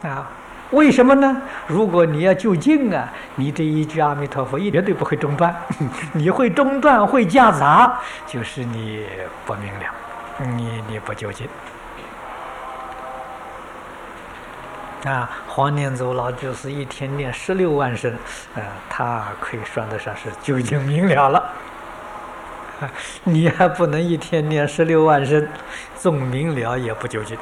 啊。为什么呢？如果你要就近啊，你这一句阿弥陀佛绝对不会中断，你会中断会夹杂，就是你不明了，你不就近。啊，黄念祖老居士一天念16万声，他可以算得上是究竟明了了。你还不能一天念16万声，纵明了也不究竟。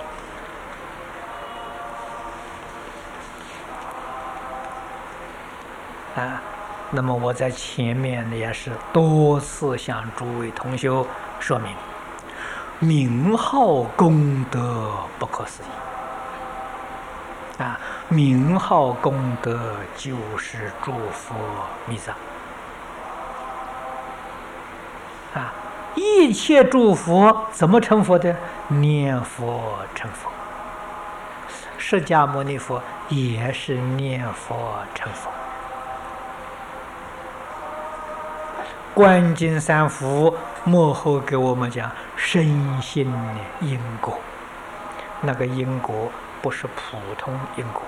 那么我在前面也是多次向诸位同修说明，名号功德不可思议。名号功德就是诸佛密藏。一切诸佛怎么成佛的？念佛成佛。释迦牟尼佛也是念佛成佛。观经三福幕后给我们讲深信因果，那个因果不是普通因果，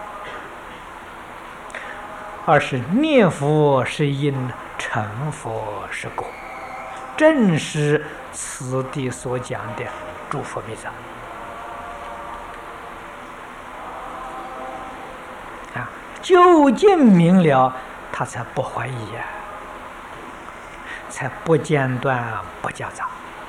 而是念佛是因，成佛是果，正是此地所讲的诸佛密藏。究竟明了，他才不怀疑才不间断不夹杂。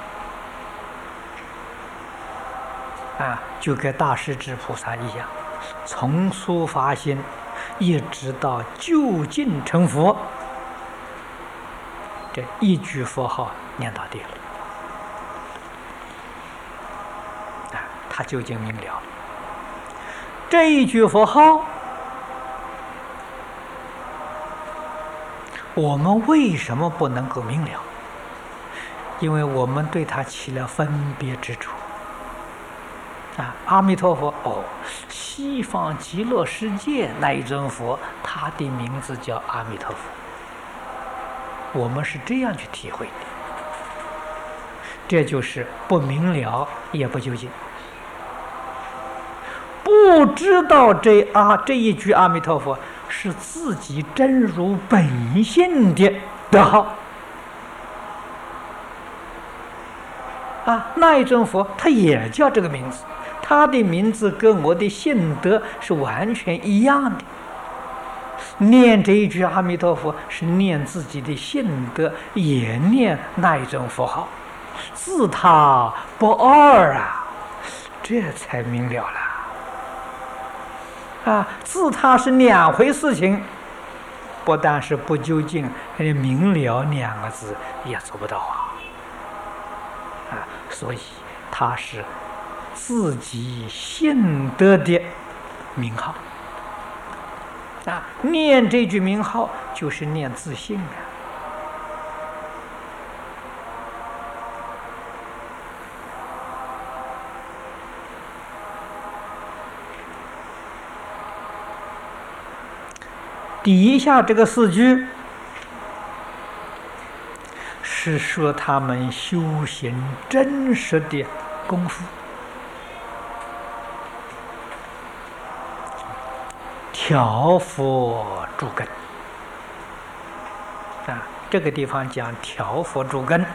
就跟大势至菩萨一样，从初发心一直到究竟成佛，这一句佛号念到底了，他究竟明了。这一句佛号，我们为什么不能够明了？因为我们对它起了分别之处。阿弥陀佛，西方极乐世界那一尊佛，他的名字叫阿弥陀佛。我们是这样去体会的，这就是不明了也不究竟，不知道这一句阿弥陀佛是自己真如本性的德号。那一尊佛他也叫这个名字，他的名字跟我的性德是完全一样的。念这一句阿弥陀佛是念自己的性德，也念那一尊佛号，自他不二这才明了了。自他是两回事情，不但是不究竟，连明了2个字也做不到所以他是自己性德的名号。念这句名号就是念自性底下这个4句是说他们修行真实的功夫，调伏诸根。这个地方讲调伏诸根，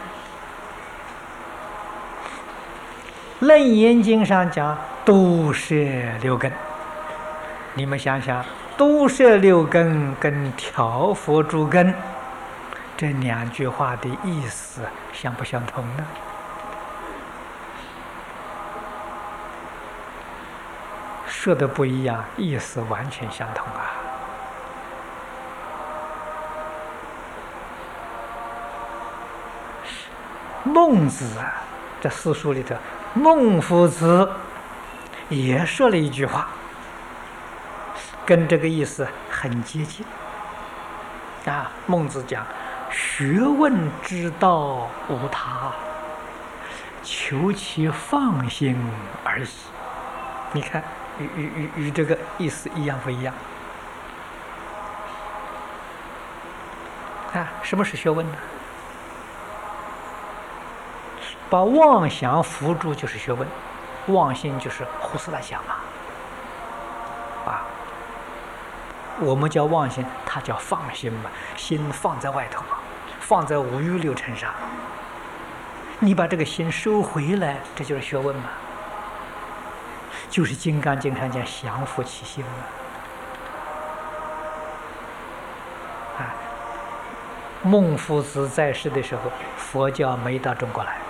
楞严经上讲都摄6根。你们想想，都摄6根跟调伏诸根这2句话的意思相不相同呢？说的不一样，意思完全相同孟子这4书里头，孟夫子也说了一句话，跟这个意思很接近。孟子讲：学问之道无他，求其放心而已。你看，与这个意思一样不一样？什么是学问呢？把妄想扶住就是学问，妄心就是胡思乱想我们叫妄心，它叫放心嘛，心放在外头嘛，放在五欲六尘上。你把这个心收回来，这就是学问嘛，就是《金刚经》上讲降伏其心嘛。孟夫子在世的时候，佛教没到中国来。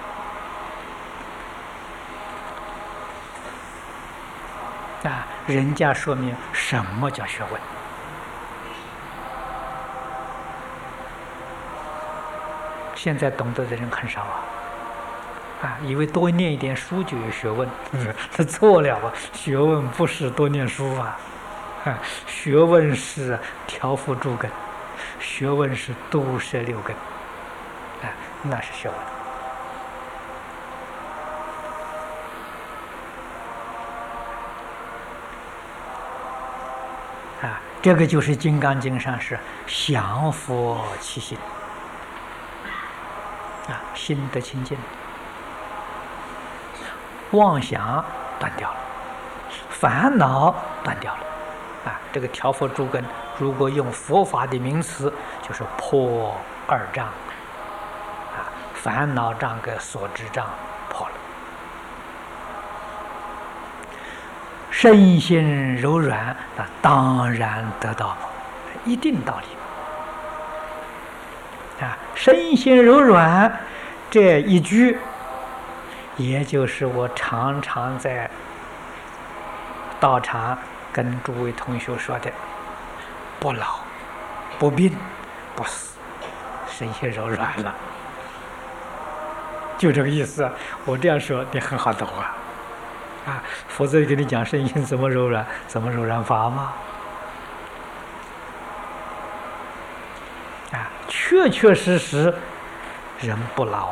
人家说明什么叫学问。现在懂得的人很少以为多念一点书就有学问，这错了啊！学问不是多念书学问是调伏诸根，学问是度摄六根，那是学问。这个就是《金刚经》上是降伏其心心得清净，妄想断掉了，烦恼断掉了这个调伏诸根，如果用佛法的名词，就是破二障烦恼障跟所知障破了，身心柔软，那当然得到一定道理身心柔软这一句，也就是我常常在道场跟诸位同学说的：不老、不病、不死，身心柔软了，就这个意思。我这样说你很好懂否则跟你讲身心怎么柔软，怎么柔软法吗？确确实实人不老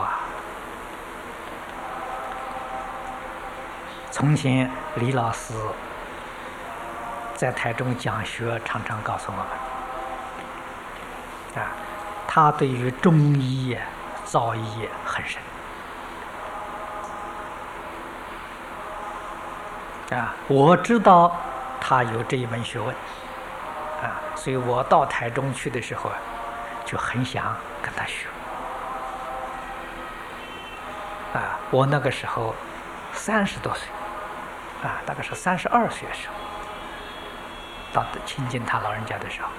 从前李老师在台中讲学，常常告诉我们他对于中医造诣很深我知道他有这一门学问所以我到台中去的时候就很想跟他学我那个时候30多岁大概是32岁的时候到亲近他老人家的时候，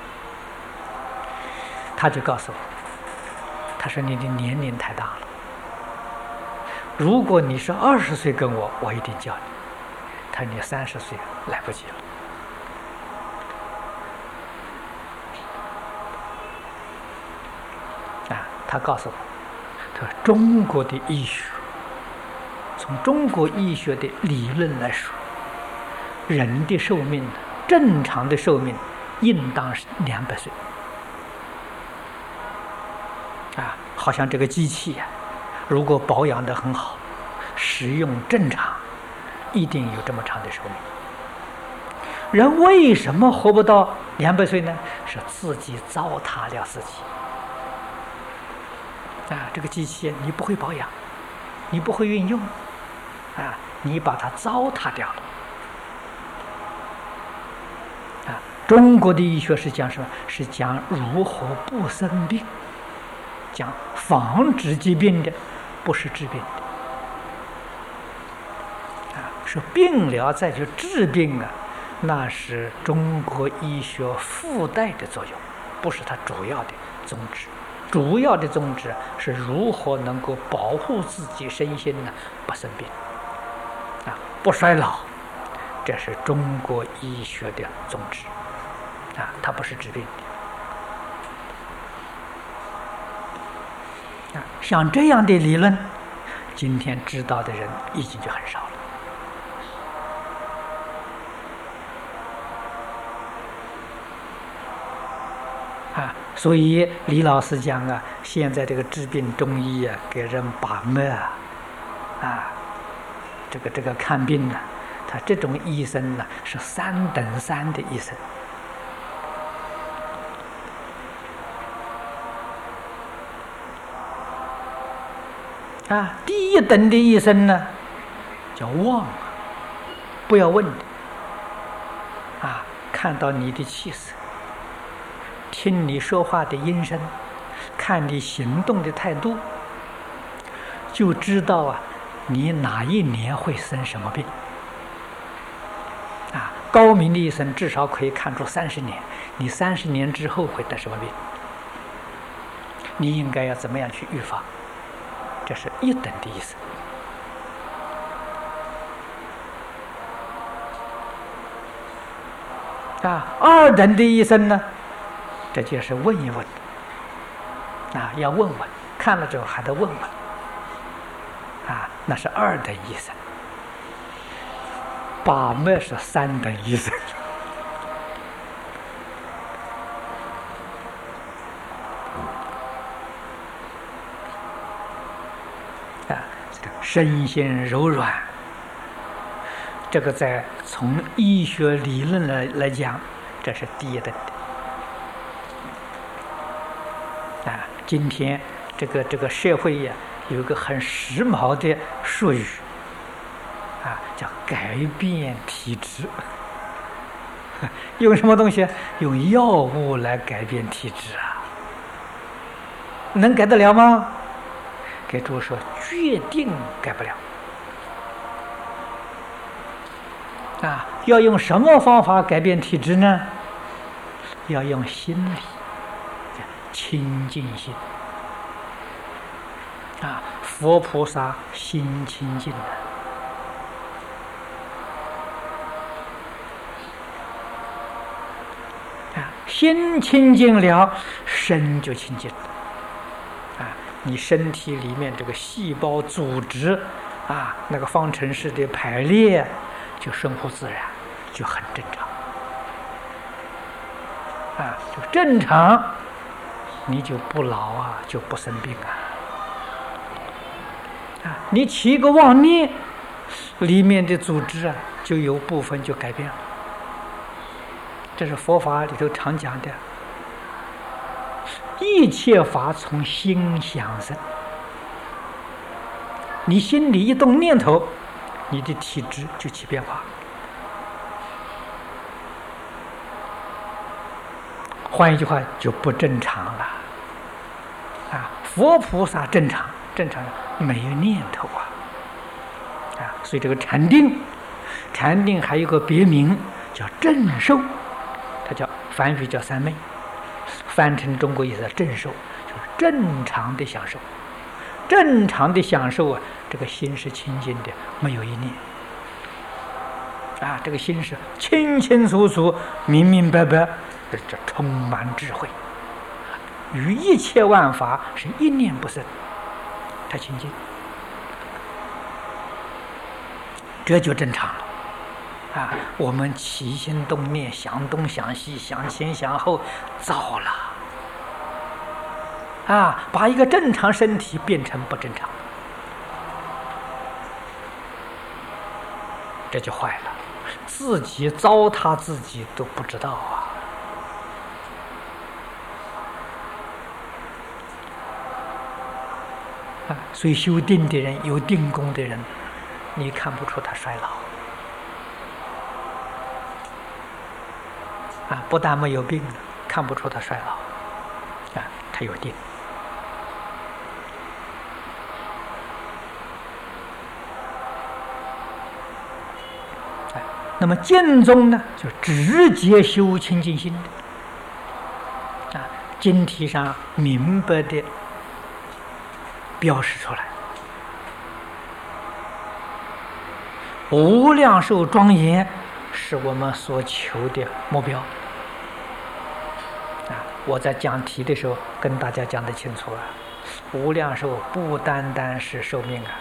他就告诉我，他说你的年龄太大了，如果你是20岁跟我一定教你，他说你30岁来不及了他告诉我，他说中国的医学，从中国医学的理论来说，人的寿命，正常的寿命应当是200岁好像这个机器如果保养得很好，使用正常，一定有这么长的寿命。人为什么活不到200岁呢？是自己糟蹋了自己这个机器你不会保养，你不会运用你把它糟蹋掉了中国的医学是讲什么？是讲如何不生病，讲防止疾病的，不是治病的是病了再去治病那是中国医学附带的作用，不是它主要的宗旨。主要的宗旨是如何能够保护自己身心不生病不衰老，这是中国医学的宗旨它不是治病的像这样的理论，今天知道的人已经就很少了所以李老师讲现在这个治病中医给人把脉这个看病他这种医生是3等3的医生第1等的医生叫望不要问的看到你的气色， 听你说话的音声，看你行动的态度，就知道啊，你哪一年会生什么病。啊，高明的医生至少可以看出30年，你30年之后会得什么病，你应该要怎么样去预防，这是一等的医生。啊，2等的医生呢，这就是问一问，啊，要问问，看了之后还得问问，啊，那是2等医生。把脉是3等医生。啊，这个身心柔软，这个在从医学理论来讲，这是第一等的。啊，今天这个社会呀，有一个很时髦的术语，啊，叫改变体质。用什么东西？用药物来改变体质啊？能改得了吗？给诸位说，决定改不了。啊，要用什么方法改变体质呢？要用心理，清净心。啊，佛菩萨心清净的。啊，心清净了，身就清净了。啊，你身体里面这个细胞组织啊，那个方程式的排列就顺乎自然，就很正常。啊，就正常，你就不老啊，就不生病啊。啊，你起一个妄念，里面的组织啊，就有部分就改变了。这是佛法里头常讲的，一切法从心想生。你心里一动念头，你的体质就起变化。换一句话，就不正常了。啊，佛菩萨正常，正常没有念头啊。啊，所以这个禅定，禅定还有个别名叫正受，它叫梵语叫三昧，翻成中国意思正受，就是正常的享受。正常的享受啊，这个心是清净的，没有一念。啊，这个心是清清楚楚、明明白白，这充满智慧，与一切万法是一念不生，它清净，这就正常了。啊，我们起心动念，想东想西，想前想后，糟了。啊，把一个正常身体变成不正常，这就坏了，自己糟蹋自己都不知道啊！啊，所以修定的人，有定功的人，你看不出他衰老。啊，不但没有病，看不出他衰老，啊，他有定。那么净宗呢，就直接修清净心的。啊，经题上明白的标示出来，无量寿庄严是我们所求的目标。啊，我在讲题的时候跟大家讲得清楚啊，无量寿不单单是寿命啊，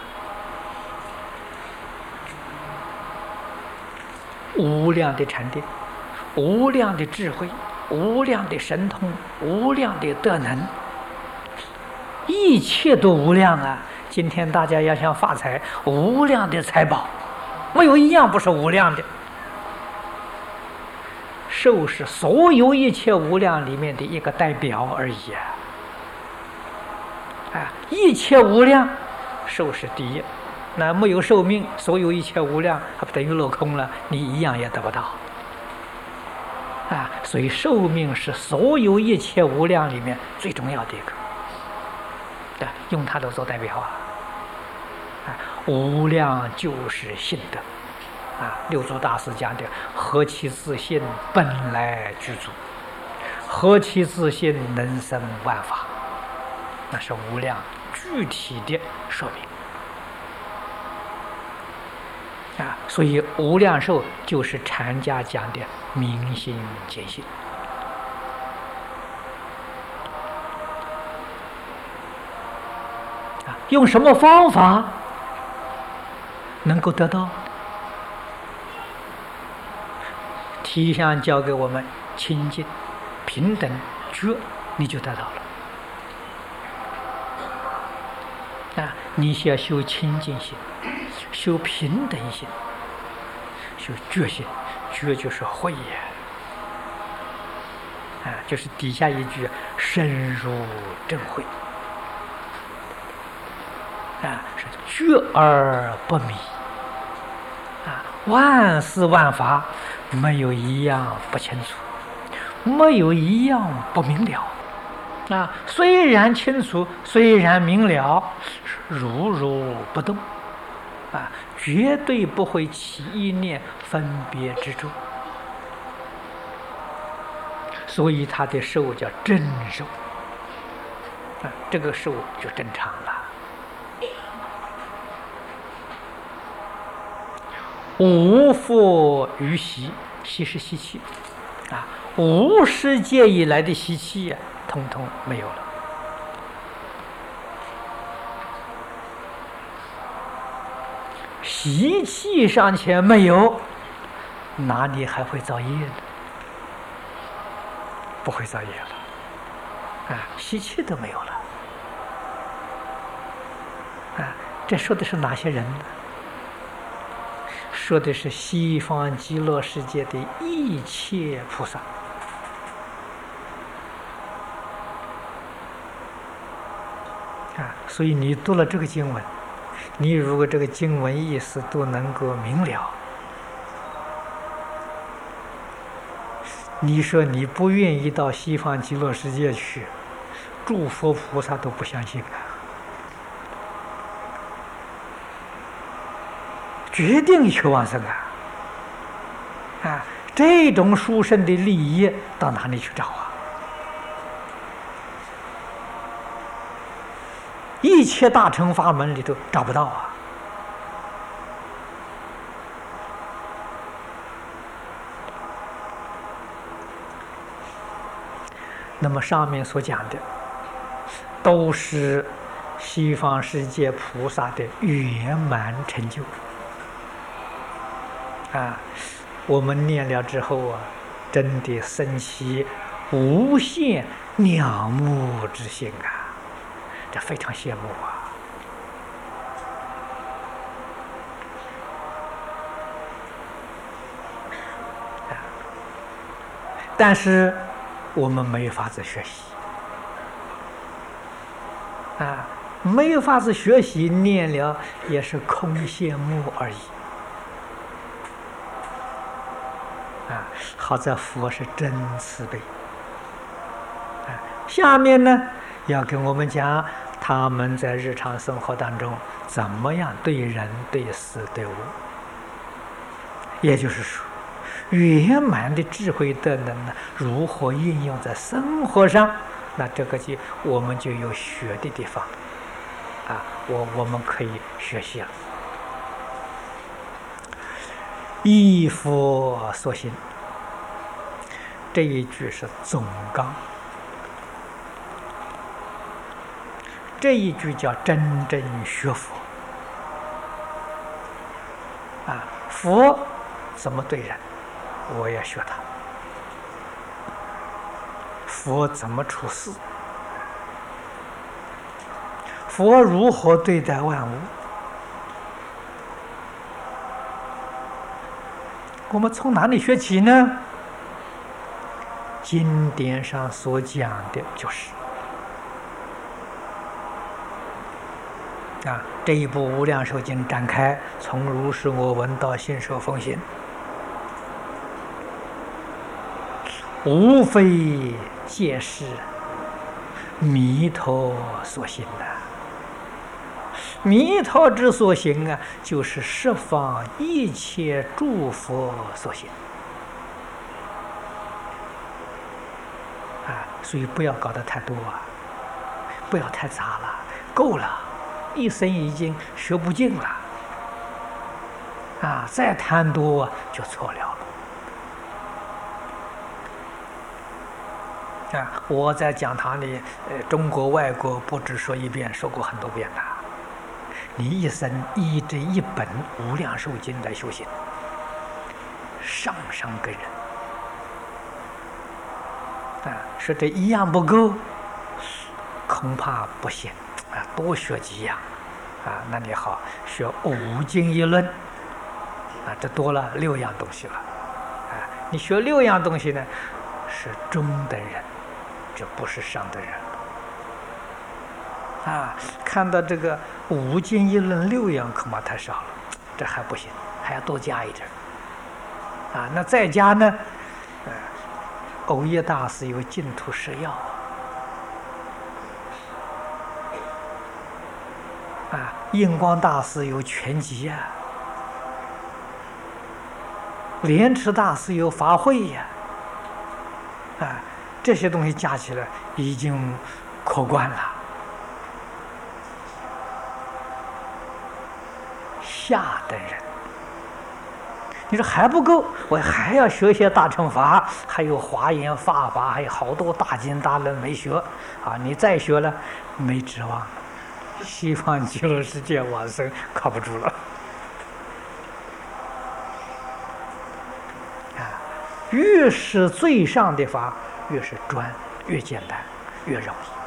无量的禅定，无量的智慧，无量的神通，无量的德能，一切都无量啊！今天大家要想发财，无量的财宝，没有一样不是无量的。寿是所有一切无量里面的一个代表而已啊！啊，一切无量，寿是第一。那没有寿命，所有一切无量，还不等于落空了？你一样也得不到。 所以寿命是所有一切无量里面最重要的一个。用它的做代表无量就是性德六祖大师讲的何其自性本来具足，何其自性能生万法，那是无量具体的说明所以无量寿就是禅家讲的明心见性用什么方法能够得到？体相教给我们清净平等觉，你就得到了你需要修清净心，修平等心，修觉心。觉就是慧就是底下一句深入正慧是觉而不迷万事万法没有一样不清楚，没有一样不明了虽然清楚，虽然明了，如不动绝对不会起一念分别之处，所以他的寿叫正寿这个寿就正常了。无复于习，习是习气无世界以来的习气统统没有了。习气尚且没有，哪里还会造业呢？不会造业了习气都没有了这说的是哪些人呢？说的是西方极乐世界的一切菩萨所以你读了这个经文，你如果这个经文意思都能够明了，你说你不愿意到西方极乐世界去，诸佛菩萨都不相信决定求往生这种殊胜的利益到哪里去找一切大乘法门里头找不到那么上面所讲的都是西方世界菩萨的圆满成就我们念了之后真的生起无限仰慕之心这非常羡慕但是我们没有法子学习没有法子学习，念了也是空羡慕而已好在佛是真慈悲下面呢要跟我们讲他们在日常生活当中怎么样对人对事对物，也就是说圆满的智慧德能呢如何应用在生活上，那这个我们就有学的地方我们可以学习了。依佛所行，这一句是总纲，这一句叫真正学佛佛怎么对人，我要学他；佛怎么处事，佛如何对待万物，我们从哪里学起呢？经典上所讲的就是这一部《无量寿经》展开，从如是我闻到信受奉行， 无非皆是弥陀所行呐。弥陀之所行啊，就是十方一切诸佛所行啊。所以不要搞得太多啊，不要太杂了，够了，一生已经学不尽了啊，再贪多就错了啊。我在讲堂里，中国外国不止说一遍，说过很多遍了。你一生依这一本《无量寿经》来修行，上上个人啊，说这一样不够，恐怕不行啊，多学几样啊，那你好学5经1论啊，这多了6样东西了啊。你学6样东西呢，是中等人，这不是上等人啊。看到这个5经1论6样恐怕太少了，这还不行，还要多加一点啊。那再加呢，藕益大师有净土十要啊，印光大师有全集啊，莲池大师有法会呀啊，这些东西加起来已经可观了。下等人，你说还不够，我还要学些大乘法，还有华严法法，还有好多大经大论没学啊！你再学了，没指望了，西方极乐世界往生靠不住了啊！越是最上的法，越是专，越简单，越容易。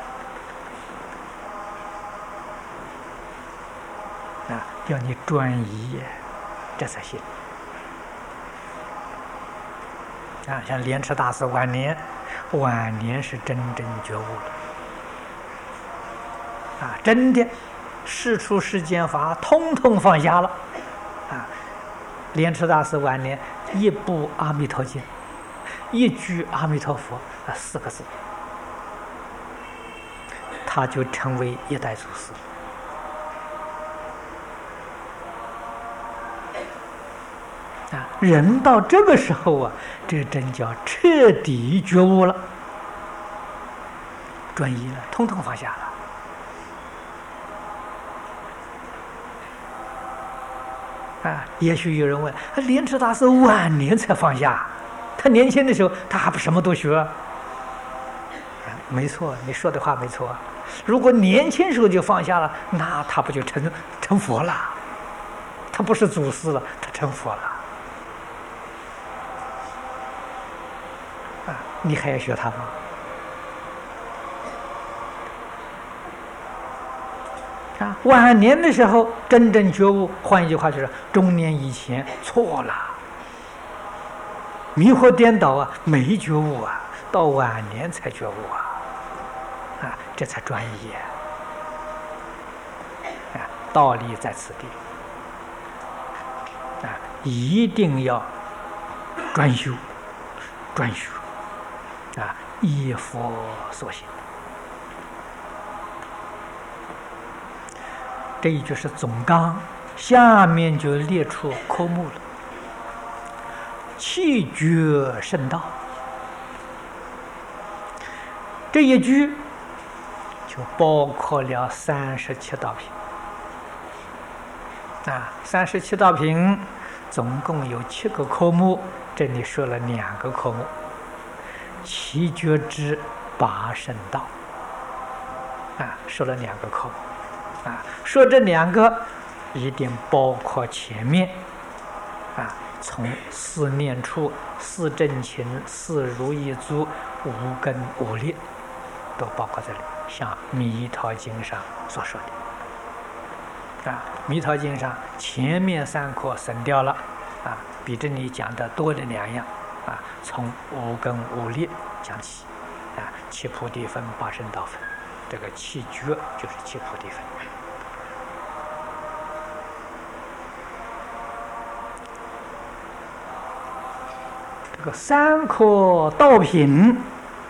啊，要你专一，这才行。啊，像莲池大师晚年是真正觉悟了，啊，真的世出世间法通通放下了，啊，莲池大师晚年一部《阿弥陀经》，一句阿弥陀佛4个字，他就成为一代祖师。啊，人到这个时候啊，这真叫彻底觉悟了，专一了，通通放下了。啊，也许有人问，莲池大师晚年才放下，他年轻的时候他还不什么都学？没错，你说的话没错。如果年轻时候就放下了，那他不就成佛了？他不是祖师了，他成佛了。你还要学他吗？啊，晚年的时候真正觉悟，换一句话就是中年以前错了，迷惑颠倒啊，没觉悟啊，到晚年才觉悟啊，这才专一啊，道理在此地啊，一定要专修，专修。啊，依佛所行，这一句是总纲，下面就列出科目了。气绝圣道，这一句就包括了37道品。啊，37道品总共有7个科目，这里说了2个科目。七觉之八圣道，啊，说了2个科目，啊，说这2个一定包括前面，啊，从4念处、4正勤、4如意足、5根5力，都包括这里。像《弥陀经》上所说的，啊，《弥陀经》上前面3科省掉了，啊，比这里讲的多了2样。啊，从5根5力讲起，啊，七菩提分、八圣道分，这个七觉就是七菩提分。 这个3颗道品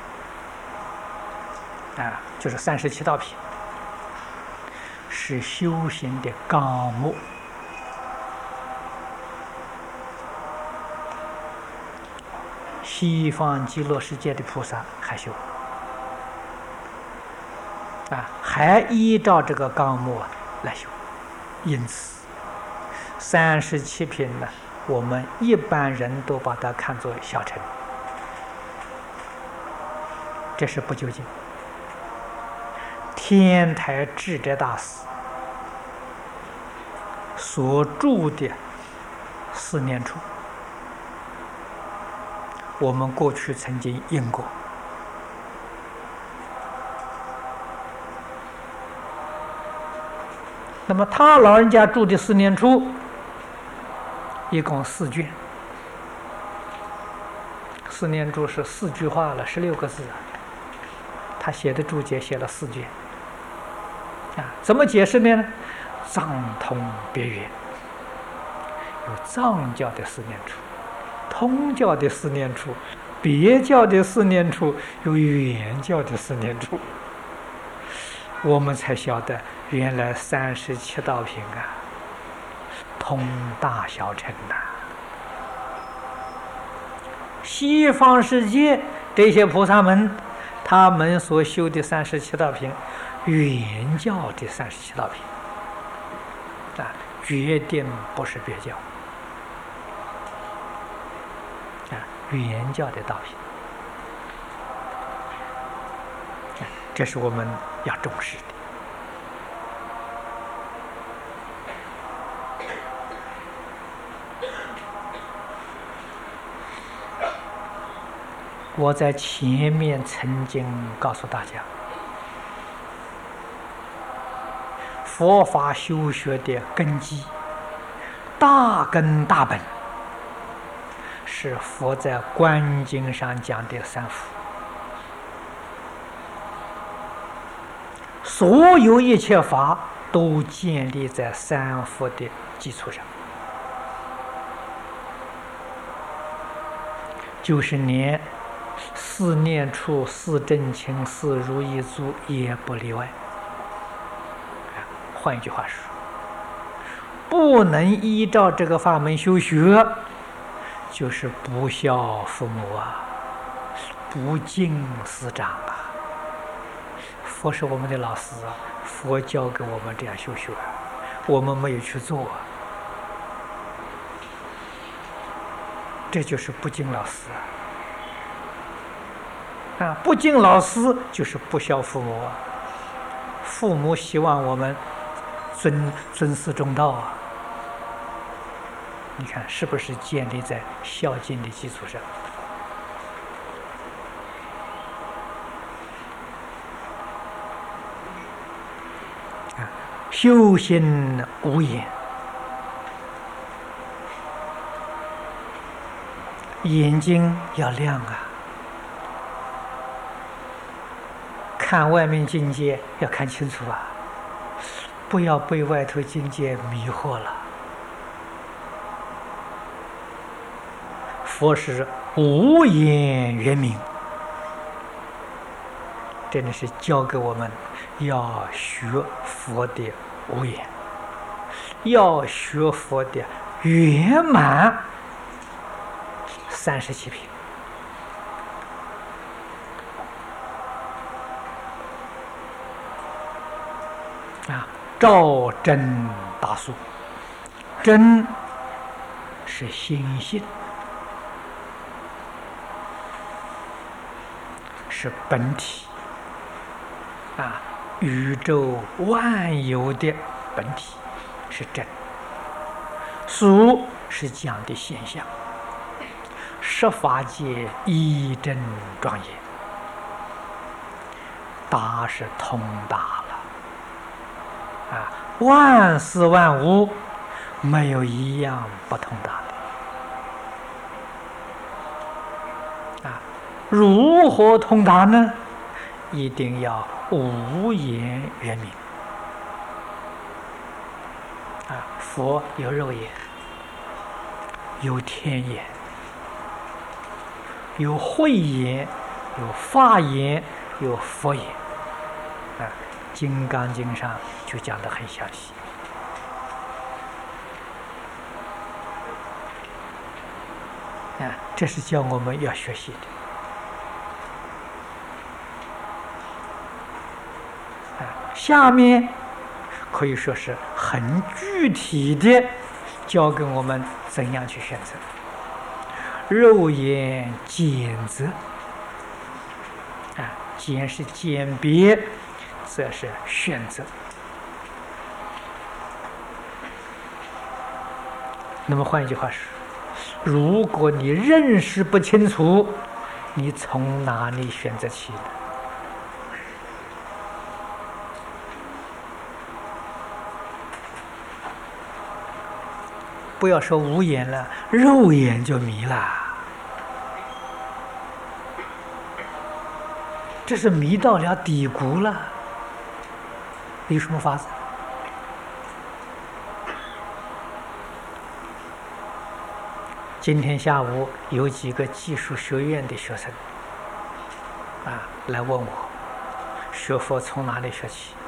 啊，就是37道品，是修行的纲目。西方极乐世界的菩萨还修啊，还依照这个纲目来修。因此37品呢，我们一般人都把它看作小乘，这是不究竟。天台智者大师所著的四念处，我们过去曾经印过。那么他老人家著的四念处一共4卷，四念处是4句话了，16个字，他写的注解写了4卷啊。怎么解释呢？藏通别圆，有藏教的四念处，通教的四念处，别教的四念处，有圆教的四念处，我们才晓得原来37道品啊，通大小乘呐。西方世界这些菩萨们，他们所修的37道品，圆教的37道品啊，决定不是别教啊，圆教的道品，这是我们要重视的。我在前面曾经告诉大家，佛法修学的根基，大根大本，是佛在观经上讲的3福。所有一切法都建立在3福的基础上，就是连4念处、4正勤、4如意足也不例外。换一句话说，不能依照这个法门修学，就是不孝父母啊，不敬师长啊。佛是我们的老师啊，佛教给我们这样修学，我们没有去做啊，这就是不敬老师啊！不敬老师就是不孝父母啊！父母希望我们尊师重道啊！你看是不是建立在孝敬的基础上？修行无眼，眼睛要亮啊！看外面境界要看清楚啊，不要被外头境界迷惑了。佛是无眼圆明，真的是教给我们要学佛的无眼，要学佛的圆满37品。照真大素，真是心性，是本体啊，宇宙万有的本体是真，素是讲的现象，十法界一真庄严，大是通达了啊，万事万物没有一样不通达的啊。如何通达呢？一定要无眼圆明啊！佛有肉眼，有天眼有慧眼，有法眼，有佛眼。《金刚经》上就讲得很详细。这是叫我们要学习的。下面可以说是很具体的教给我们怎样去选择。肉眼拣择，拣是鉴别，则是选择。那么换一句话说，如果你认识不清楚，你从哪里选择起呢？不要说无眼了，肉眼就迷了，这是迷到了底谷了。有什么法子？今天下午有几个技术学院的学生来问我，学佛从哪里学起？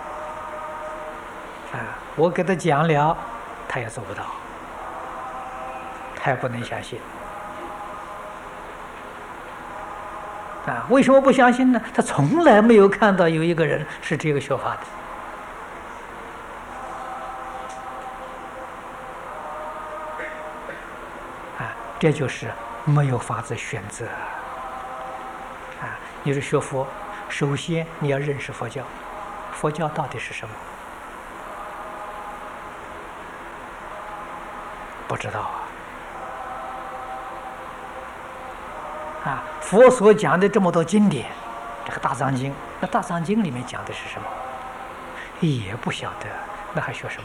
我给他讲了，他也做不到，他也不能相信。为什么不相信呢？他从来没有看到有一个人是这个学法的。这就是没有法子选择。你是学佛，首先你要认识佛教，佛教到底是什么？不知道佛所讲的这么多经典，这个大藏经，那大藏经里面讲的是什么？也不晓得，那还学什么？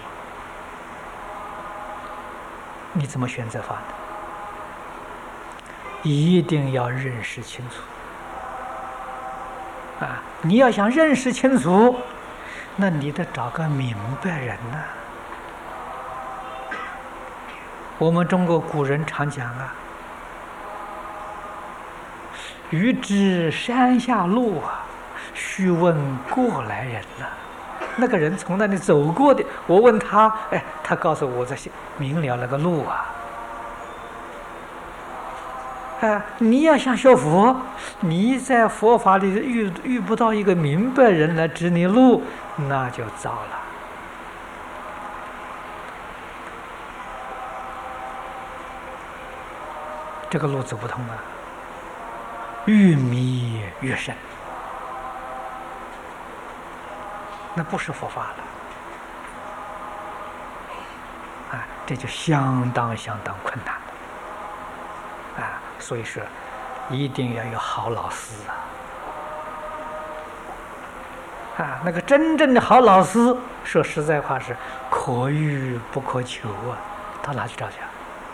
你怎么选择法呢？一定要认识清楚你要想认识清楚，那你得找个明白人呐。我们中国古人常讲欲知山下路须问过来人呐。那个人从那里走过的，我问他，他告诉我这些明了那个路你要想学佛，你在佛法里遇不到一个明白人来指你路，那就糟了。这个路走不通越迷越深，那不是佛法了这就相当困难所以说一定要有好老师那个真正的好老师，说实在话是可遇不可求到哪去找去？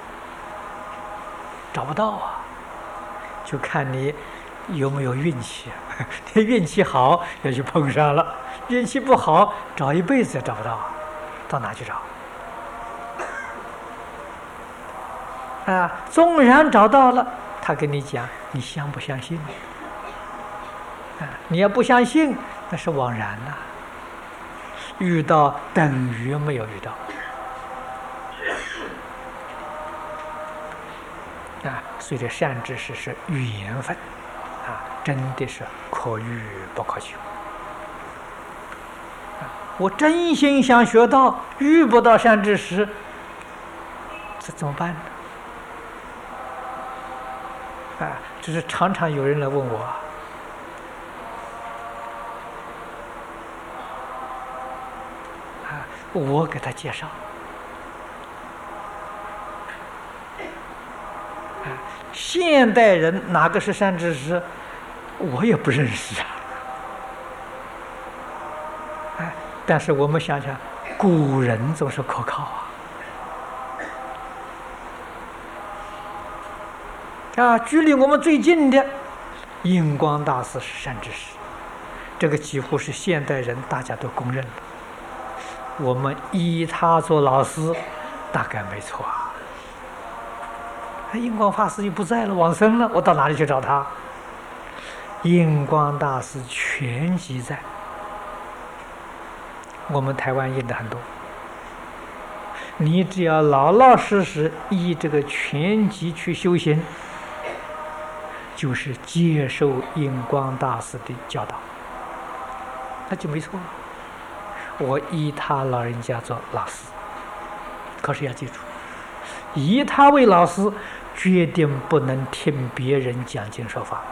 找不到就看你有没有运气你运气好也就碰上了，运气不好找一辈子也找不到，到哪去找？纵然找到了，他跟你讲，你相不相信？你要不相信，那是枉然遇到等于没有遇到所以这善知识是缘分真的是可遇不可求我真心想学到，遇不到善知识，这怎么办呢？就是常常有人来问我我给他介绍现代人哪个是善知识，我也不认识但是我们想想，古人总是可靠距离我们最近的印光大师是善知识，这个几乎是现代人大家都公认的，我们依他做老师大概没错印光法师又不在了，往生了，我到哪里去找他？印光大师全集在，我们台湾印的很多。你只要老老实实依这个全集去修行，就是接受印光大师的教导，那就没错了。我依他老人家做老师，可是要记住，以他为老师，决定不能听别人讲经说法。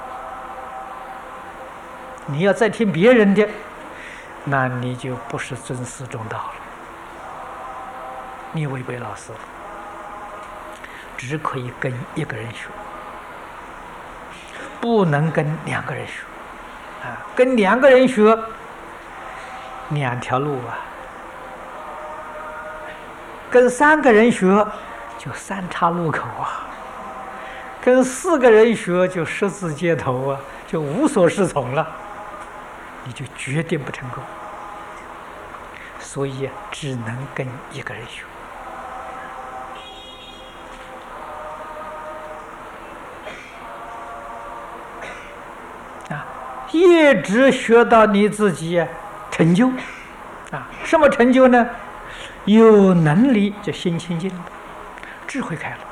你要再听别人的，那你就不是尊师重道了，你违背老师了。只可以跟一个人学，不能跟两个人学。跟两个人学，两条路啊；跟三个人学，就三岔路口啊；跟四个人学，就十字街头啊，就无所适从了。你就决定不成功，所以只能跟一个人学。一直学到你自己成就。什么成就呢？有能力就心清净了，智慧开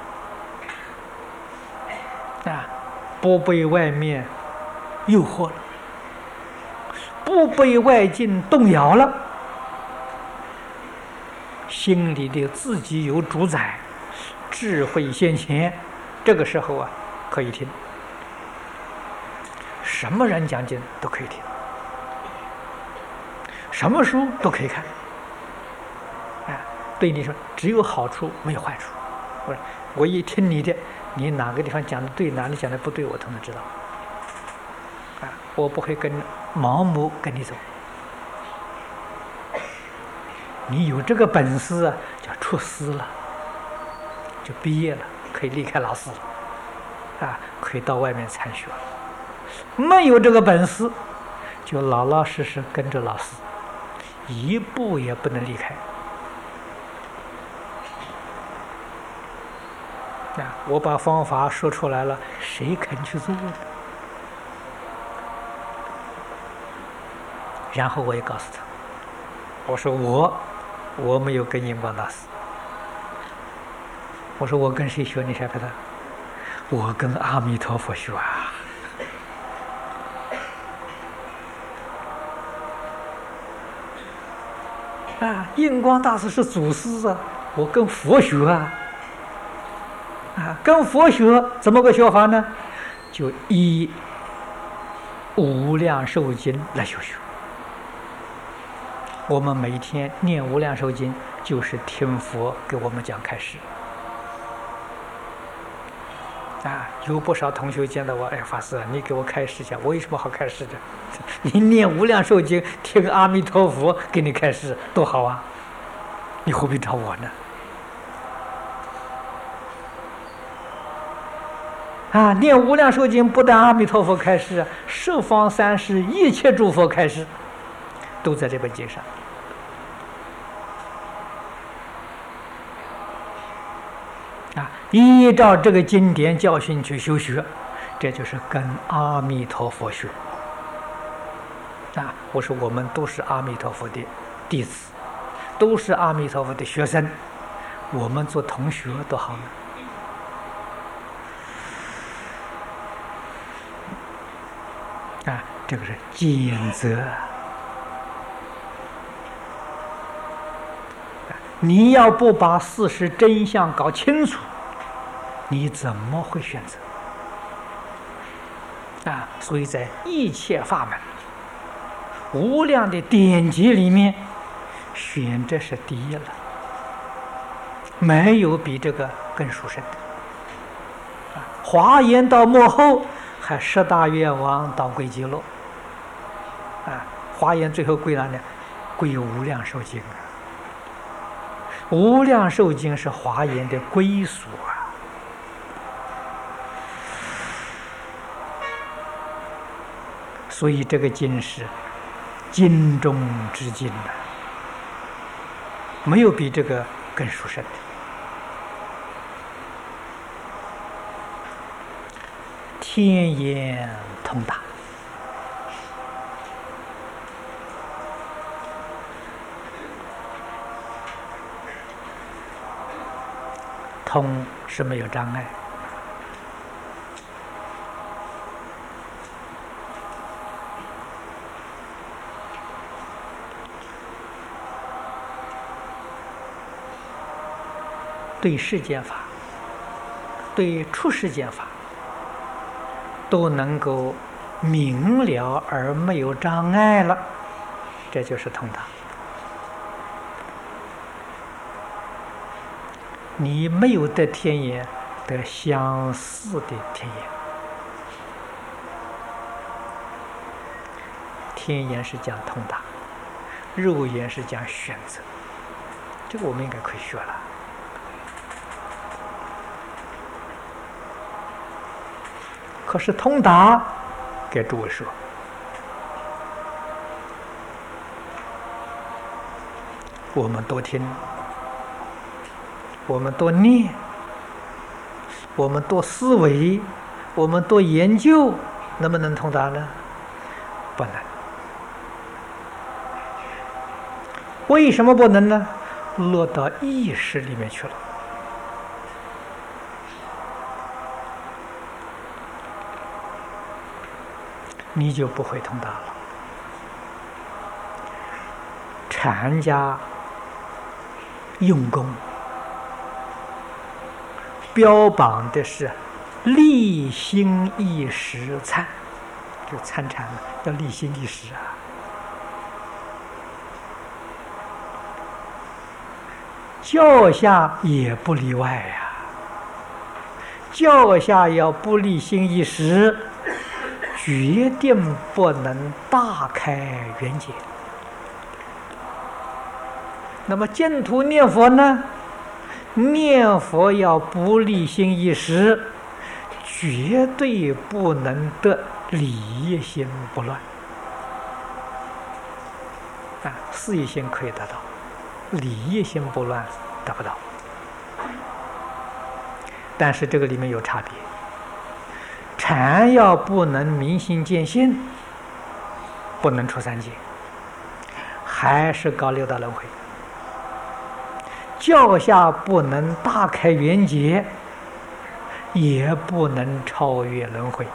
了，不被外面诱惑了，不被外境动摇了，心里的自己有主宰，智慧现前。这个时候啊，可以听，什么人讲经都可以听，什么书都可以看。对你说只有好处没有坏处。我一听你的，你哪个地方讲的对，哪里讲的不对，我都能知道。我不会盲目跟你走。你有这个本事啊，就出师了，就毕业了，可以离开老师了，可以到外面参学了。没有这个本事，就老老实实跟着老师，一步也不能离开。我把方法说出来了，谁肯去做呢？然后我也告诉他，我说我没有跟印光大师，我说我跟谁学？你晓得的？我跟阿弥陀佛学印光大师是祖师啊，我跟佛学跟佛学怎么个学法呢？就依无量寿经来修学。我们每天念无量寿经，就是听佛给我们讲开示。有不少同学见到我，法师，你给我开示一下。我有什么好开示的？你念无量寿经，听阿弥陀佛给你开示，多好啊！你何必找我呢？念无量寿经不但阿弥陀佛开示，十方三世一切诸佛开示，都在这本经上。依照这个经典教训去修学，这就是跟阿弥陀佛学。我说我们都是阿弥陀佛的弟子，都是阿弥陀佛的学生，我们做同学多好呢！这个是简则。你要不把事实真相搞清楚，你怎么会选择？所以在一切法门、无量的典籍里面，选这是第一了，没有比这个更殊胜的。华严到末后，还十大愿王到归极乐。华严最后归哪里？归无量寿经。无量寿经是华严的归属所以这个经是经中之经没有比这个更殊胜天眼通达。通是没有障碍，对世间法、对出世间法都能够明了而没有障碍了，这就是通达。你没有得天眼，得相似的天眼。天眼是讲通达，肉眼是讲选择，这个我们应该可以学了。可是通达，给诸位说，我们多听，我们多念，我们多思维，我们多研究，能不能通达呢？不能。为什么不能呢？落到意识里面去了。你就不会通达了。禅家用功标榜的是立心一时参，就参禅了，要立心一时啊。教下也不例外呀，教下要不立心一时，决定不能大开圆解。那么净土念佛呢？念佛要不立心一时，绝对不能得理业心不乱。事业心可以得到，理业心不乱得不到。但是这个里面有差别。禅要不能明心见性，不能出三界，还是搞六道轮回。教下不能大开圆解，也不能超越轮回。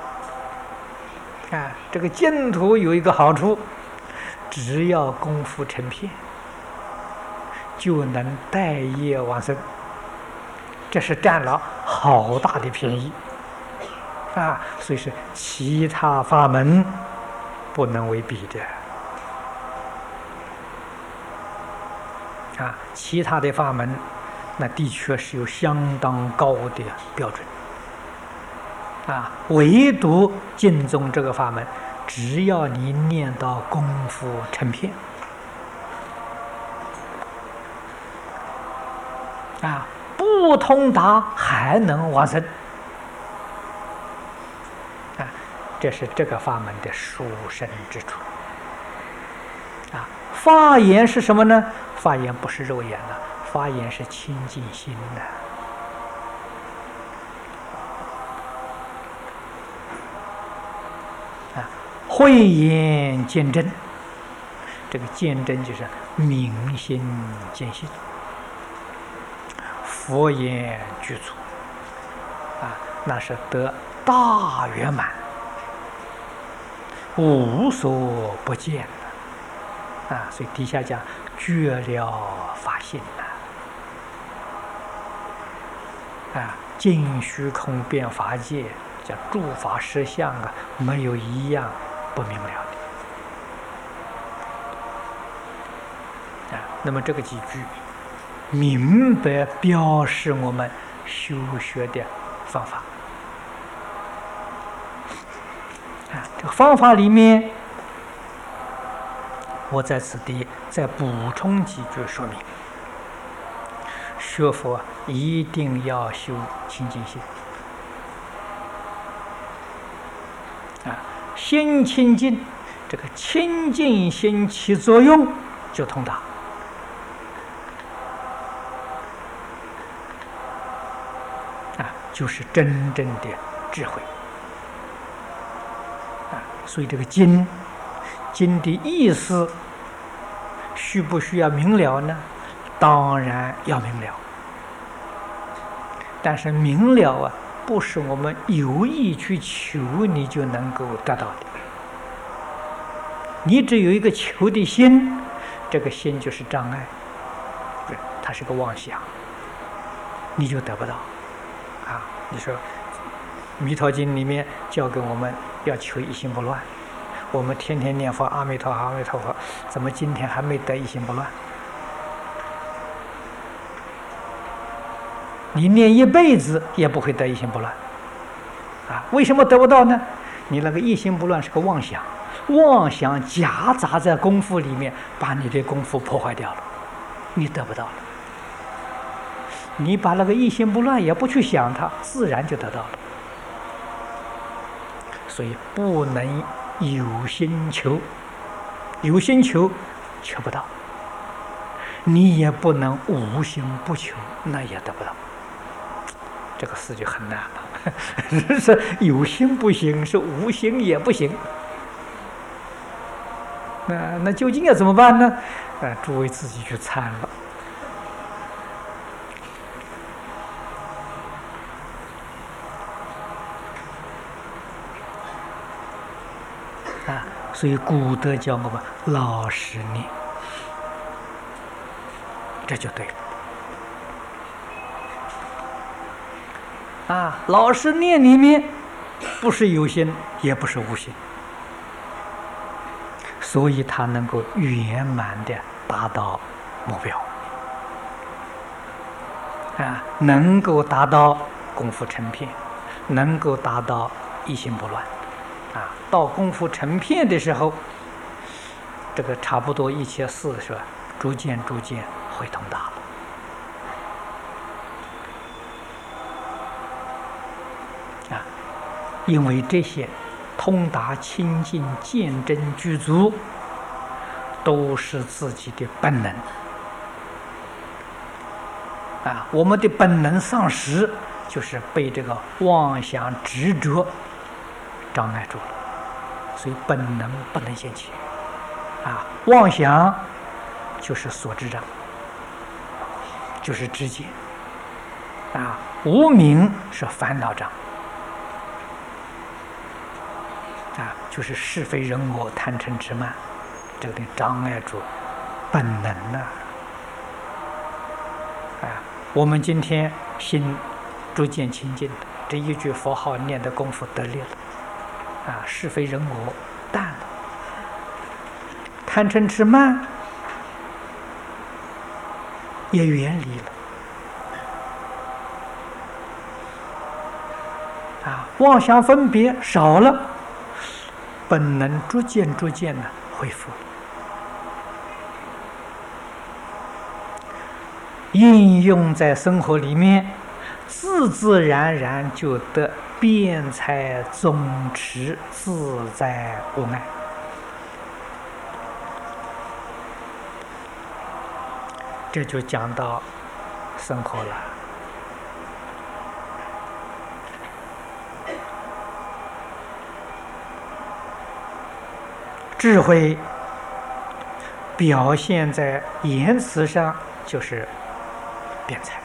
这个净土有一个好处，只要功夫成片，就能带业往生，这是占了好大的便宜。所以是其他法门不能为比的。其他的法门，那的确是有相当高的标准。唯独净宗这个法门，只要你念到功夫成片，不通达还能往生。这是这个法门的殊胜之处。法眼是什么呢？法眼不是肉眼了，法眼是清净心的。慧眼见真，这个见真就是明心见性，佛眼具足，那是得大圆满，无所不见所以底下讲觉了法性尽虚空遍法界，叫诸法实相没有一样不明了的。那么这个几句明白表示我们修学的方法。这个方法里面，我在此地再补充几句说明。学佛一定要修清净心，心清净，这个清净心起作用就通达。就是真正的智慧。 所以这个经的意思需不需要明了呢？当然要明了。但是明了啊，不是我们有意去求你就能够得到的。你只有一个求的心，这个心就是障碍，它是个妄想，你就得不到。啊，你说《弥陀经》里面教给我们要求一心不乱，我们天天念佛阿弥陀佛阿弥陀佛，怎么今天还没得一心不乱？你念一辈子也不会得一心不乱，啊，为什么得不到呢？你那个一心不乱是个妄想，妄想夹杂在功夫里面，把你的功夫破坏掉了，你得不到了。你把那个一心不乱也不去想它，自然就得到了。所以不能有心求，有心求求不到；你也不能无心不求，那也得不到。这个事就很难了，是有心不行，是无心也不行。那究竟要怎么办呢？诸位自己去参了。所以古德教我们老实念，这就对了。老实念里面不是有心，也不是无心，所以它能够圆满的达到目标，能够达到功夫成片，能够达到一心不乱。到功夫成片的时候，这个差不多一切事是吧，逐渐会通达了。因为这些通达、清净、见真、具足，都是自己的本能。我们的本能丧失，就是被这个妄想执着障碍住了。所以本能不能现起，妄想就是所知障，就是知见，无明是烦恼障，就是是非人我、贪嗔痴慢，这个障碍住本能呢。我们今天心逐渐清净，这一句佛号念的功夫得力了。是非人我淡了，贪嗔痴慢也远离了，妄想分别少了，本能逐渐的恢复，应用在生活里面，自然就得辩才总持，自在无碍。这就讲到生活了。智慧表现在言辞上，就是辩才。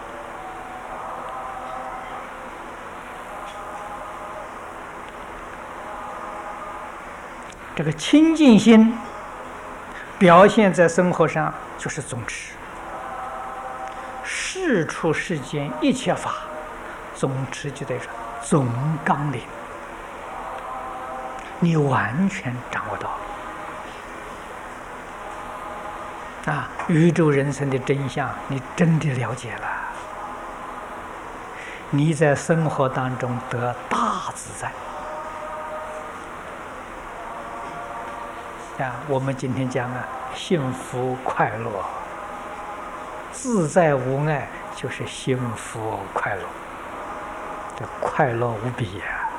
这个清净心表现在生活上，就是总持。事出世间一切法，总持就在这总纲领，你完全掌握到了。宇宙人生的真相，你真的了解了，你在生活当中得大自在。我们今天讲幸福快乐，自在无碍，就是幸福快乐，这快乐无比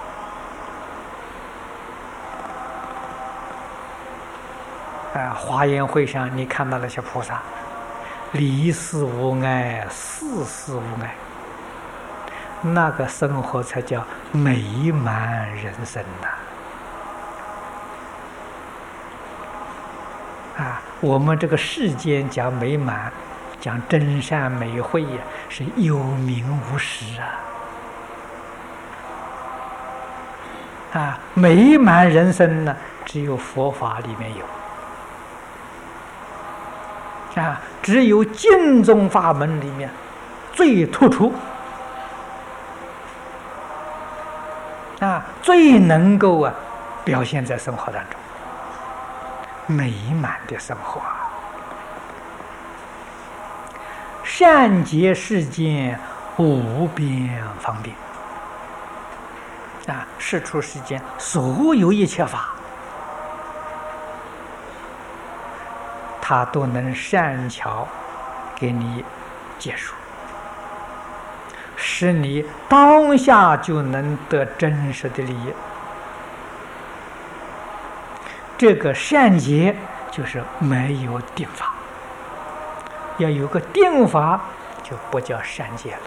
华严会上你看到那些菩萨，离世无碍，事事无碍，那个生活才叫美满人生我们这个世间讲美满，讲真善美慧呀，是有名无实美满人生呢，只有佛法里面有只有净宗法门里面最突出最能够表现在生活当中美满的生活善解世间无边方便世出世间所有一切法，他都能善巧给你解说，使你当下就能得真实的利益。这个善解就是没有定法，要有个定法就不叫善解了。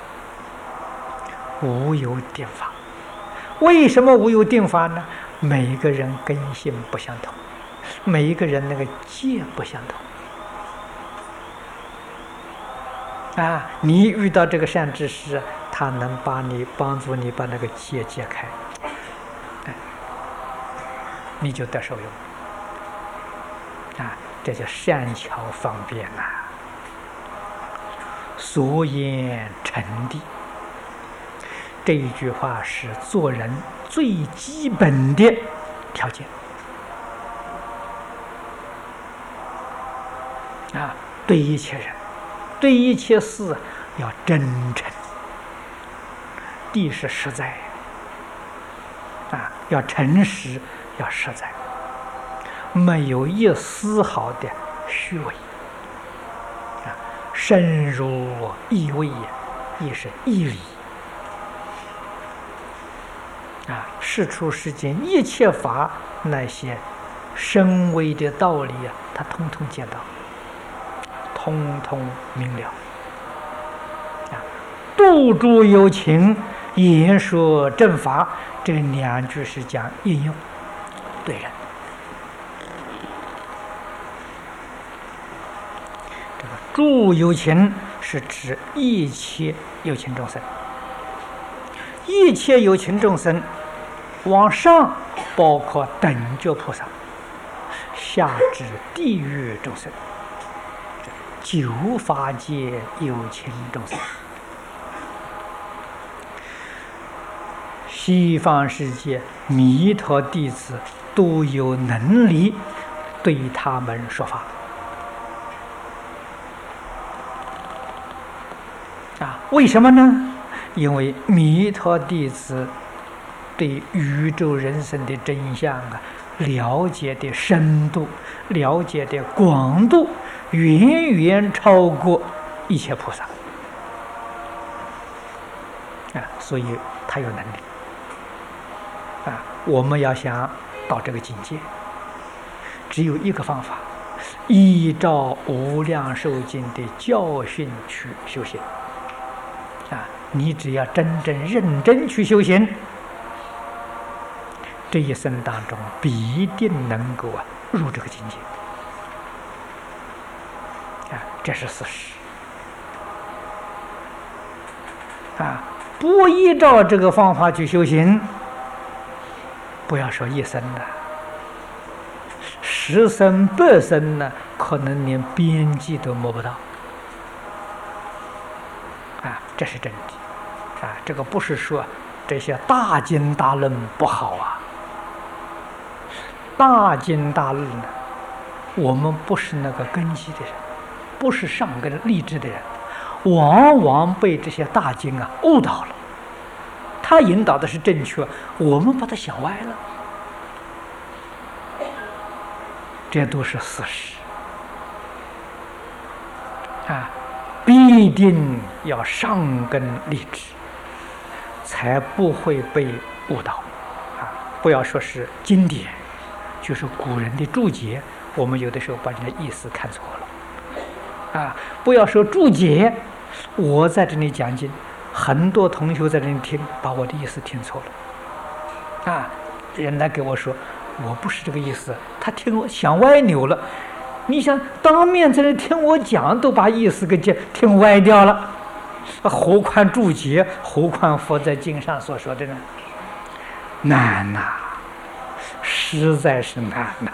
无有定法，为什么无有定法呢？每一个人根性不相同，每一个人那个戒不相同你遇到这个善知识，他能帮助你把那个戒解开，你就得受用这叫善巧方便所言成谛，这一句话是做人最基本的条件对一切人，对一切事要真诚，谛是实在要诚实，要实在，没有一丝毫的虚伪深入意味也是义理世出世间一切法，那些深微的道理他通通见到，通通明了度诸有情，言说正法，这两句是讲应用对人。这个诸有情是指一切有情众生，一切有情众生往上包括等觉菩萨，下至地狱众生，九法界有情众生。西方世界弥陀弟子都有能力对他们说法为什么呢？因为弥陀弟子对宇宙人生的真相了解的深度，了解的广度，远远超过一切菩萨所以他有能力我们要想到这个境界，只有一个方法，依照无量寿经的教训去修行你只要真正认真去修行，这一生当中必定能够入这个境界这是事实不依照这个方法去修行，不要说一生了，10生100生呢，可能连边际都摸不到这是真的这个不是说这些大经大论不好大经大论呢，我们不是那个根基的人，不是上根立志的人，往往被这些大经误导了。他引导的是正确，我们把它想歪了，这都是事实必定要上根立志，才不会被误导不要说是经典，就是古人的注解，我们有的时候把人的意思看错了不要说注解，我在这里讲经，很多同学在这里听，把我的意思听错了人来给我说我不是这个意思，他听我想歪扭了， 你想当面在这听我讲，都把意思给听歪掉了，何况注解，何况佛在经上所说的呢？难呐，实在是难呐！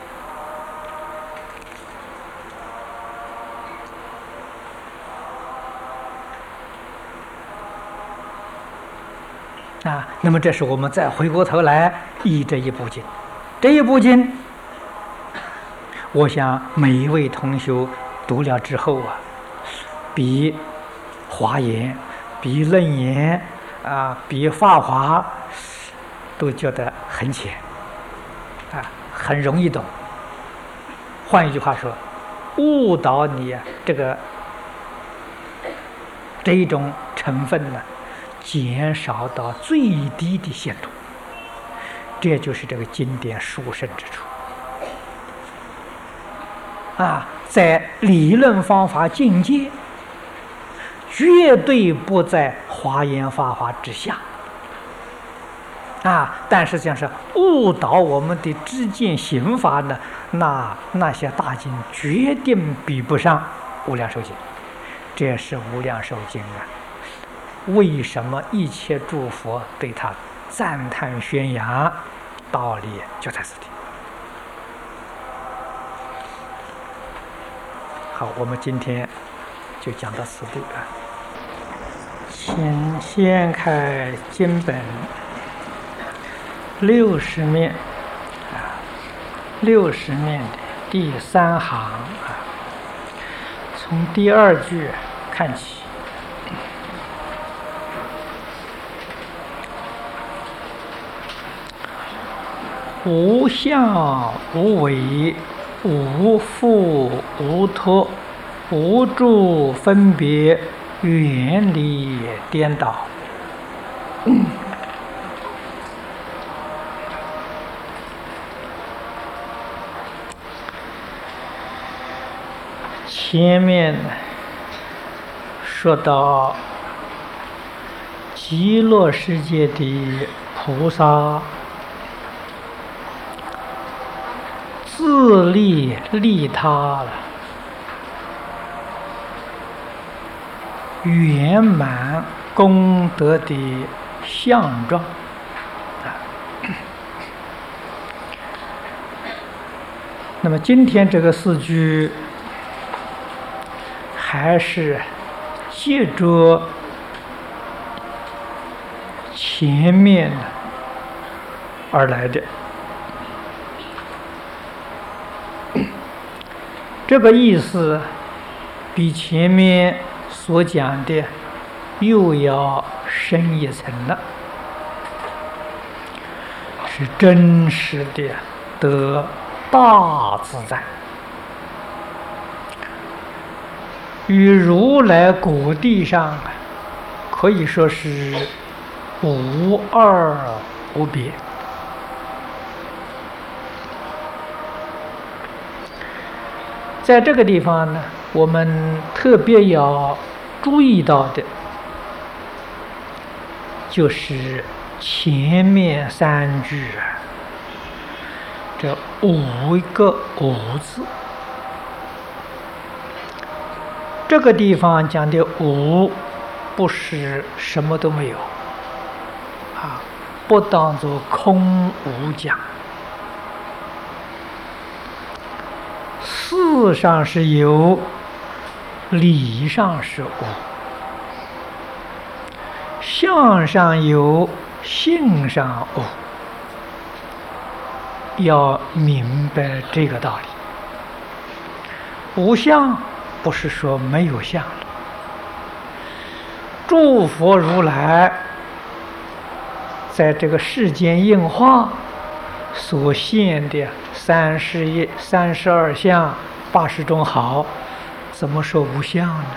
那么这是我们再回过头来依这一部经，这一部经，我想每一位同学读了之后比华严、比楞严比法华都觉得很浅很容易懂。换一句话说，误导你这一种成分呢，减少到最低的限度，这就是这个经典殊胜之处在理论方法境界绝对不在华严法华之下但实际上是误导我们的知见行法呢，那些大经决定比不上无量寿经。这是无量寿经为什么一切诸佛对他赞叹宣扬？道理就在此地。好，我们今天就讲到此地请掀开经本60面60面的第3行从第2句看起。无相无为，无复无脱，无住分别，远离颠倒。前面说到极乐世界的菩萨自利利他了，圆满功德的相状那么今天这个4句还是借着前面而来的。这个意思比前面所讲的又要深一层了，是真实的得大自在，与如来果地上可以说是无二无别。在这个地方呢，我们特别要注意到的，就是前面3句这5个“无”字。这个地方讲的“无”，不是什么都没有不当作空无讲。事上是有，理上是无，相上有，性上无。要明白这个道理。无相不是说没有相了，诸佛如来在这个世间应化所现的32相80种好，怎么说无相呢？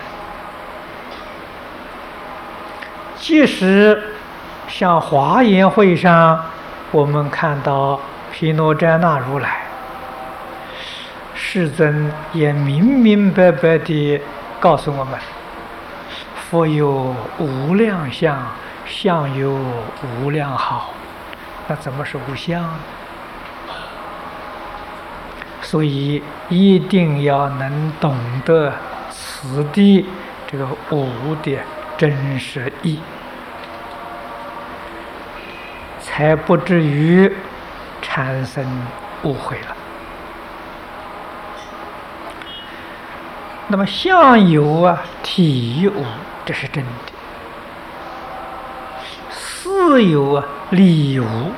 即使像华严会上我们看到毗卢遮那如来，世尊也明明白白地告诉我们，佛有无量相，相有无量好，那怎么是无相呢？ 所以一定要能懂得此地这个无的真实义，才不至于产生误会了。那么相有啊，体无，这是真的；事有啊，理无。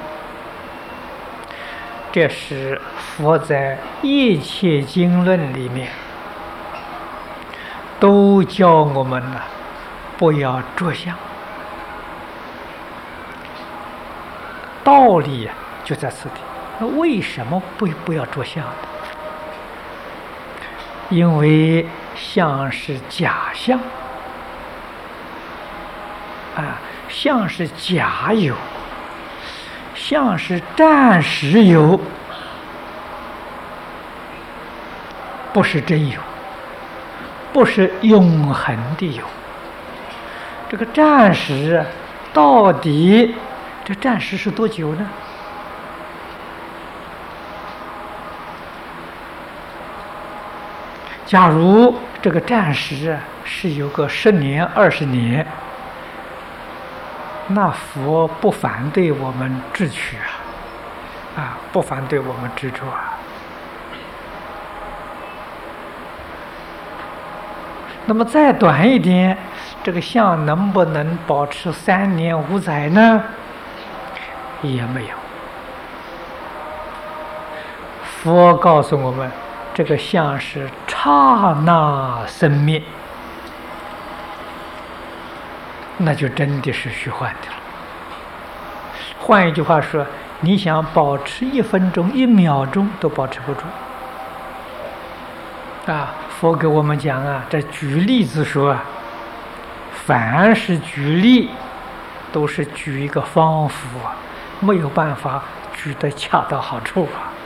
这是佛在一切经论里面都教我们了，不要着相。道理就在此地。那为什么不要着相呢？因为相是假相啊，相是假有，相是暂时有，不是真有，不是永恒的有。这个暂时到底这暂时是多久呢？假如这个暂时是有个10年、20年，那佛不反对我们智取啊，不反对我们执着啊。那么再短一点，这个相能不能保持3年5载呢？也没有。佛告诉我们，这个相是刹那生灭，那就真的是虚幻的了。换一句话说，你想保持1分钟、1秒钟都保持不住啊！佛给我们讲啊，这举例子说啊，凡是举例都是举一个方符啊，没有办法举得恰到好处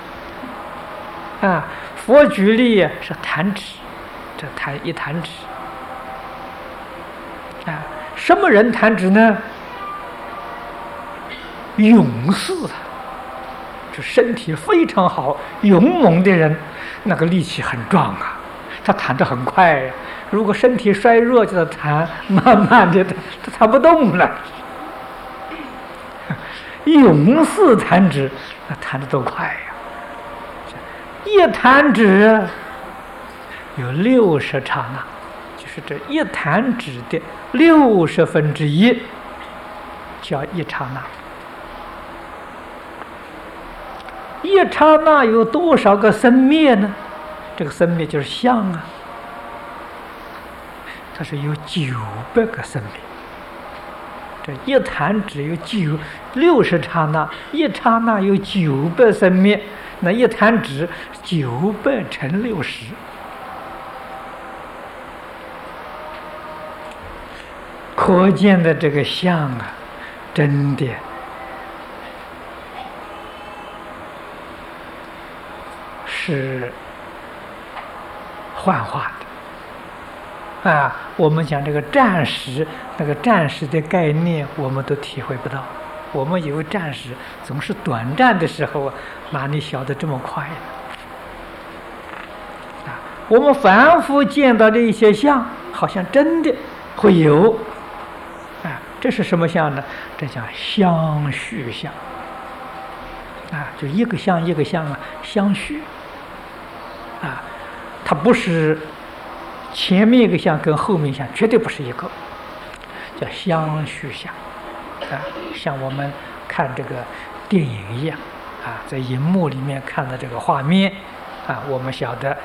啊！佛举例是弹指，这一弹指啊，什么人弹指呢？勇士，就身体非常好、勇猛的人，那个力气很壮啊，他弹得很快呀。如果身体衰弱，就弹，慢慢的他弹不动了。勇士弹指，那弹得多快呀！一弹指有60刹那，就是这一弹指的1/60叫一刹那。一刹那有多少个生灭呢？这个生灭就是相啊，它是有900个生灭。这一弹指有60刹那，一刹那有900生灭，那一弹指900乘60，可见的这个相啊，真的是幻化的啊！我们讲这个暂时，那个暂时的概念，我们都体会不到。我们以为暂时总是短暂的时候啊，哪里晓得这么快呢？啊，我们反复见到这一些相，好像真的会有啊！这是什么相呢？这叫相续相啊！就一个相一个相啊，相续。啊，它不是前面一个相跟后面相绝对不是一个，叫相续相啊，像我们看这个电影一样啊，在荧幕里面看的这个画面啊，我们晓得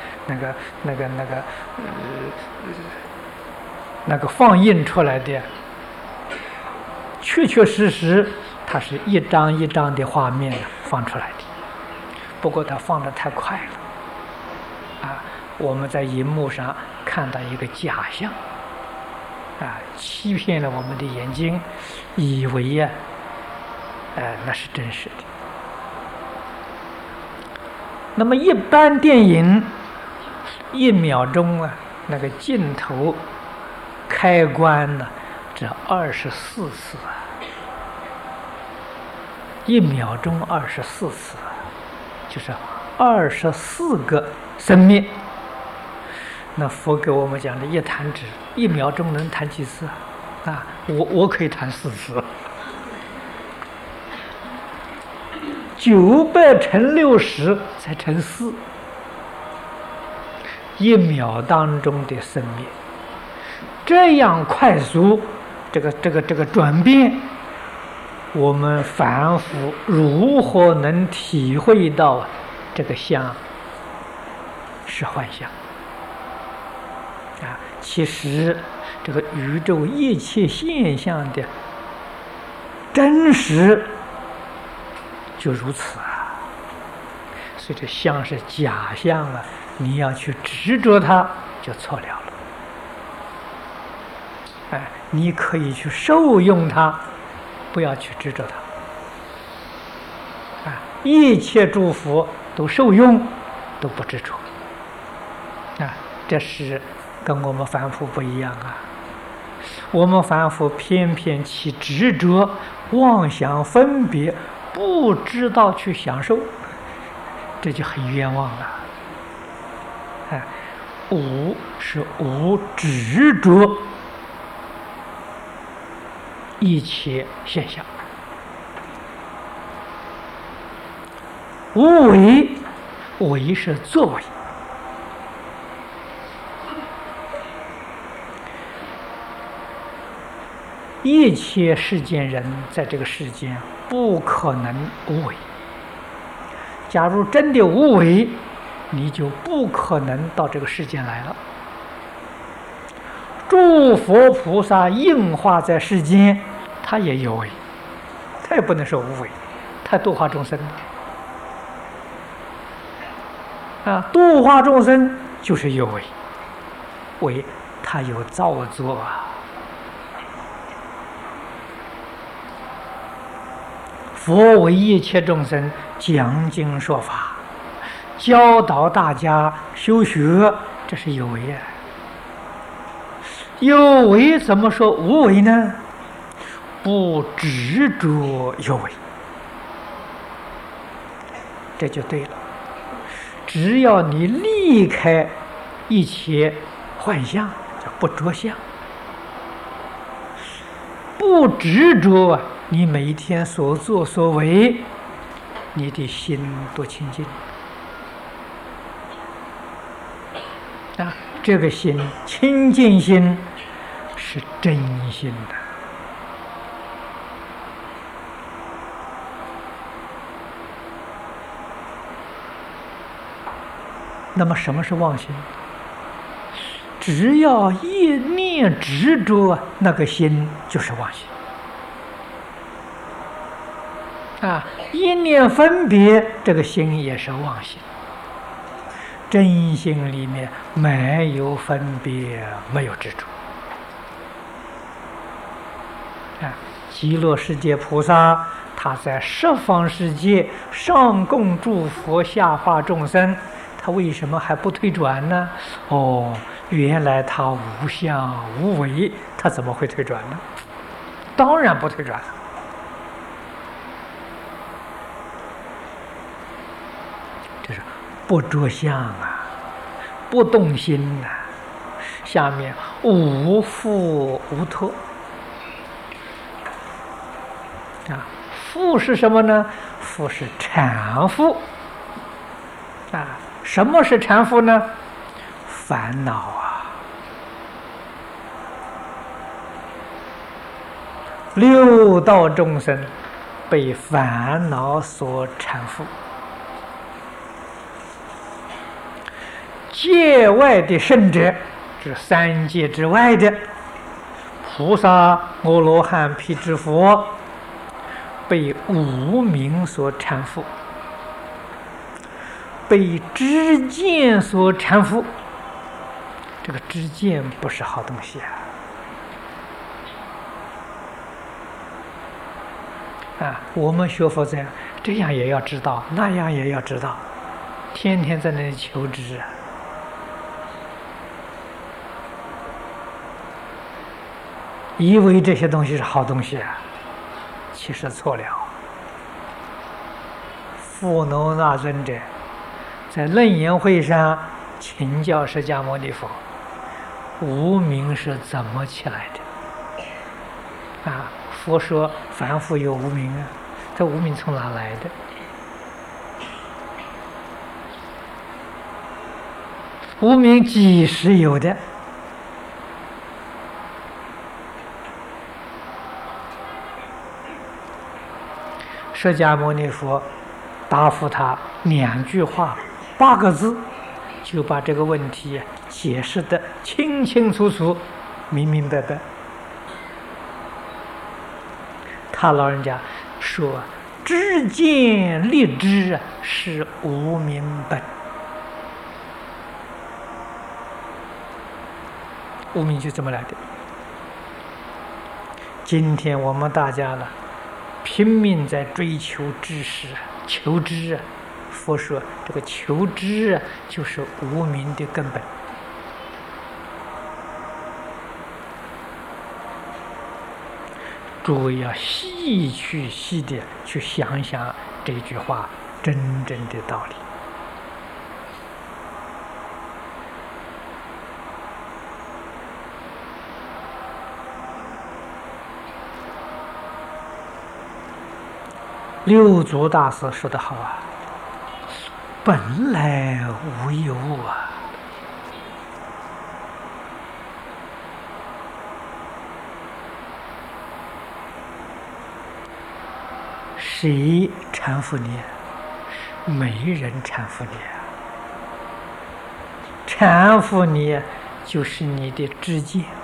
那个放映出来的，确确实实它是一张一张的画面放出来的，不过它放得太快了。我们在荧幕上看到一个假象，啊，欺骗了我们的眼睛，以为呀，那是真实的。那么一般电影1秒钟啊，那个镜头开关呢，这24次啊，1秒钟24次，就是 24个生灭。那佛给我们讲的一弹指，1秒钟能弹几次啊？我可以弹4次。900乘60才乘4，1秒当中的生灭，这样快速，这个转变，我们凡夫如何能体会到这个相是幻象啊？其实这个宇宙一切现象的真实就如此啊，所以这相是假象了，你要去执着它就错了。哎，你可以去受用它，不要去执着它。啊，一切诸佛都受用，都不执着。啊，这是跟我们凡夫不一样啊。我们凡夫偏偏起执着、妄想、分别，不知道去享受，这就很冤枉了。啊，无是无执着一切现象，无为，为是作为。一切世间人在这个世间不可能无为。假如真的无为，你就不可能到这个世间来了。诸佛菩萨应化在世间，他也有为，他也不能说无为，他度化众生啊，度化众生就是有为，为他有造作啊。佛为一切众生讲经说法，教导大家修学，这是有为啊。有为怎么说无为呢？不执着有为，这就对了。只要你离开一切幻象，叫不着相，不执着啊，你每一天所作所为，你的心多清净啊！这个心，清净心是真心的。那么什么是妄心？只要一念执着，那个心就是妄心啊！一念分别，这个心也是妄心。真心里面没有分别，没有执着啊！极乐世界菩萨，他在十方世界上供诸佛，下化众生，他为什么还不退转呢？哦，原来他无相无为，他怎么会退转呢？当然不退转了。这是不着相啊，不动心啊。下面无缚无托啊，缚是什么呢？缚是缠缚啊。什么是缠缚呢？烦恼啊，六道众生被烦恼所缠缚。界外的圣者，是三界之外的菩萨、阿罗汉、辟支佛，被无明所缠缚，被知见所缠缚。这个知见不是好东西啊！我们学佛这样也要知道，那样也要知道，天天在那里求知啊！以为这些东西是好东西啊，其实错了。富楼那尊者在楞严会上请教释迦牟尼佛，无明是怎么起来的？啊，佛说凡夫有无明啊，这无明从哪来的？无明几时有的？释迦牟尼佛答复他2句话8个字，就把这个问题解释得清清楚楚、明明白白。他老人家说：“知见立知是无明本。”无明就这么来的。今天我们大家呢，拼命在追求知识、求知啊。佛说这个求知啊，就是无明的根本。诸位要细的去想想这句话真正的道理。六祖大师说得好啊，本来无一物啊。谁搀扶你？没人搀扶你啊！搀扶你就是你的知见。